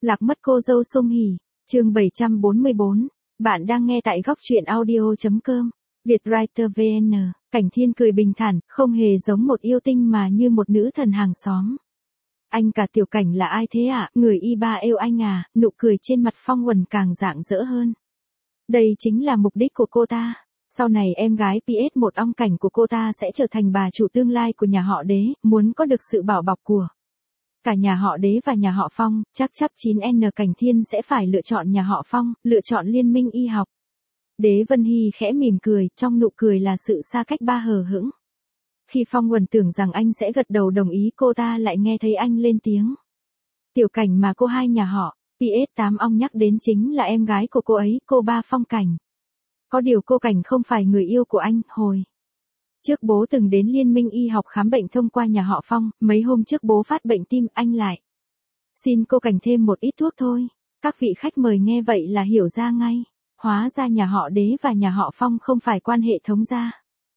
Lạc mất cô dâu Song Hỷ, chương 744. Bạn đang nghe tại góc truyện audio.com. Vietwriter VN. Cảnh Thiên cười bình thản, không hề giống một yêu tinh mà như một nữ thần hàng xóm. Anh cả Tiểu Cảnh là ai thế ạ? Người y ba yêu anh à? Nụ cười trên mặt Phong Uẩn càng rạng rỡ hơn. Đây chính là mục đích của cô ta. Sau này em gái PS1 Ong Cảnh của cô ta sẽ trở thành bà chủ tương lai của nhà họ Đế, muốn có được sự bảo bọc của cả nhà họ Đế và nhà họ Phong, chắc 9N Cảnh Thiên sẽ phải lựa chọn nhà họ Phong, lựa chọn liên minh y học. Đế Vân Hy khẽ mỉm cười, trong nụ cười là sự xa cách ba hờ hững. Khi Phong Uẩn tưởng rằng anh sẽ gật đầu đồng ý, cô ta lại nghe thấy anh lên tiếng. Tiểu Cảnh mà cô hai nhà họ PS8 Ong nhắc đến chính là em gái của cô ấy, cô ba Phong Cảnh. Có điều cô Cảnh không phải người yêu của anh. Hồi trước bố từng đến liên minh y học khám bệnh thông qua nhà họ Phong, mấy hôm trước bố phát bệnh tim, anh lại xin cô Cảnh thêm một ít thuốc thôi. Các vị khách mời nghe vậy là hiểu ra ngay. Hóa ra nhà họ Đế và nhà họ Phong không phải quan hệ thống gia.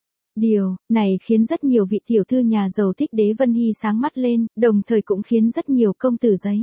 Điều này khiến rất nhiều vị tiểu thư nhà giàu thích Đế Vân Hy sáng mắt lên, đồng thời cũng khiến rất nhiều công tử giấy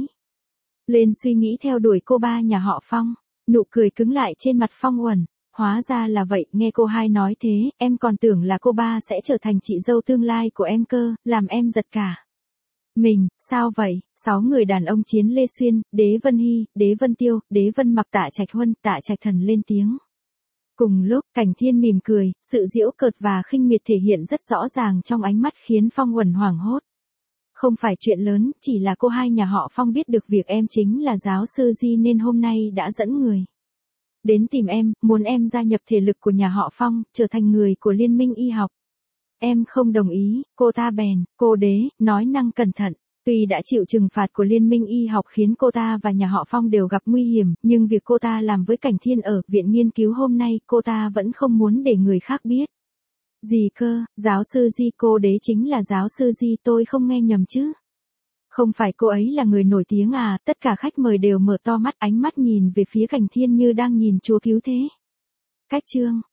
lên suy nghĩ theo đuổi cô ba nhà họ Phong. Nụ cười cứng lại trên mặt Phong Uẩn. Hóa ra là vậy, nghe cô hai nói thế, em còn tưởng là cô ba sẽ trở thành chị dâu tương lai của em cơ, làm em giật cả mình. Sao vậy? 6 người đàn ông Chiến Lê Xuyên, Đế Vân Hy, Đế Vân Tiêu, Đế Vân Mặc, Tạ Trạch Huân, Tạ Trạch Thần lên tiếng. Cùng lúc, Cảnh Thiên mỉm cười, sự giễu cợt và khinh miệt thể hiện rất rõ ràng trong ánh mắt khiến Phong Uẩn hoảng hốt. Không phải chuyện lớn, chỉ là cô hai nhà họ Phong biết được việc em chính là giáo sư Di nên hôm nay đã dẫn người đến tìm em, muốn em gia nhập thể lực của nhà họ Phong, trở thành người của liên minh y học. Em không đồng ý, cô ta bèn, cô Đế, nói năng cẩn thận. Tuy đã chịu trừng phạt của liên minh y học khiến cô ta và nhà họ Phong đều gặp nguy hiểm, nhưng việc cô ta làm với Cảnh Thiên ở viện nghiên cứu hôm nay, cô ta vẫn không muốn để người khác biết. Gì cơ? Giáo sư Di? Cô Đế chính là giáo sư Di, tôi không nghe nhầm chứ? Không phải cô ấy là người nổi tiếng à? Tất cả khách mời đều mở to mắt, ánh mắt nhìn về phía Cảnh Thiên như đang nhìn Chúa cứu thế. Cách chương